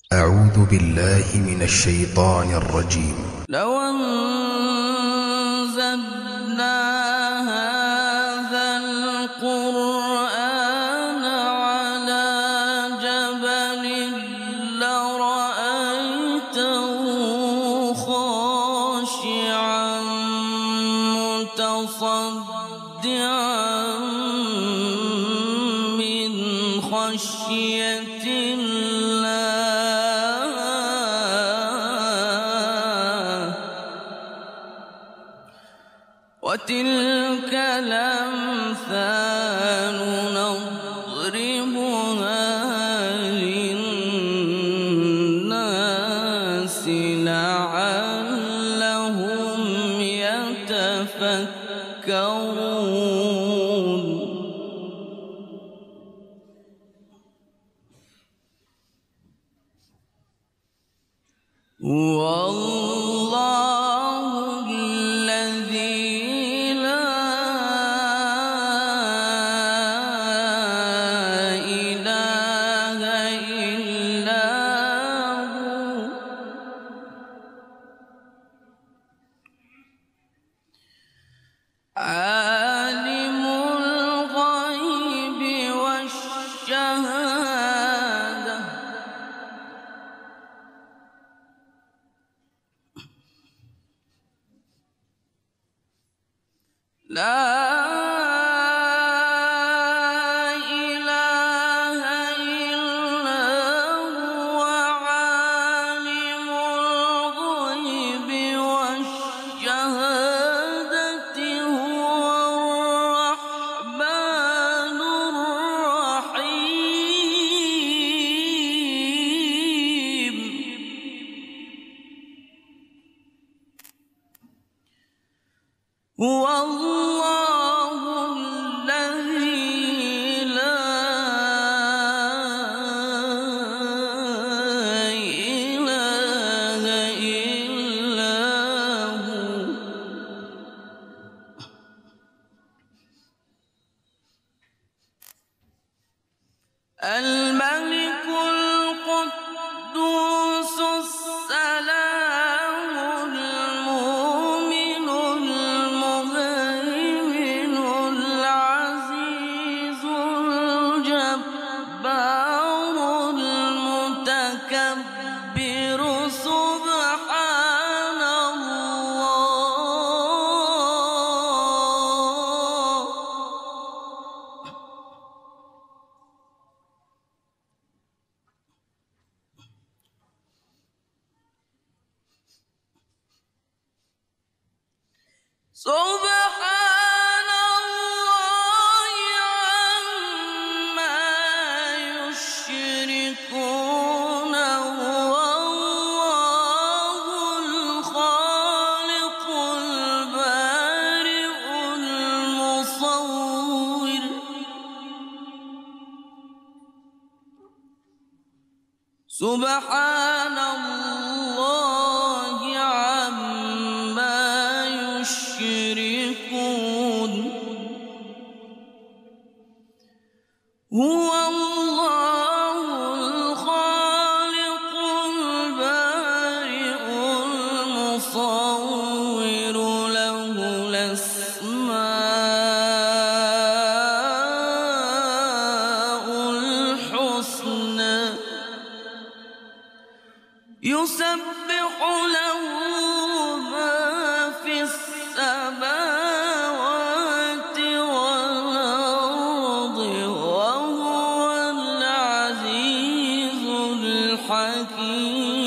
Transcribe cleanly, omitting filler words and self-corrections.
أعوذ بالله من الشيطان الرجيم. لو أنزلنا هذا القرآن على جبل لرأيته خاشعا متصدعا من خشية الله. وتلك الأمثال نضربها للناس لعلهم يتفكرون. والله الذي لا إله إلا هو عالم الغيب والشهادة لا إله إلا هو عالم الغيب والشهادة هو الرحمن الرحيم. هو الله الذي لا إله إلا هو الملك القدوس السلام المؤمن المهيمن العزيز الجبار المتكبر سبحان الله. سبحان الله عما يشركون. هو الله الخالق البارئ المصور. سبحان الله عما يشركون. هو الله الخالق البارئ المصور له الأسماء الحسنى يسبح له ما في السماوات والأرض وهو العزيز الحكيم.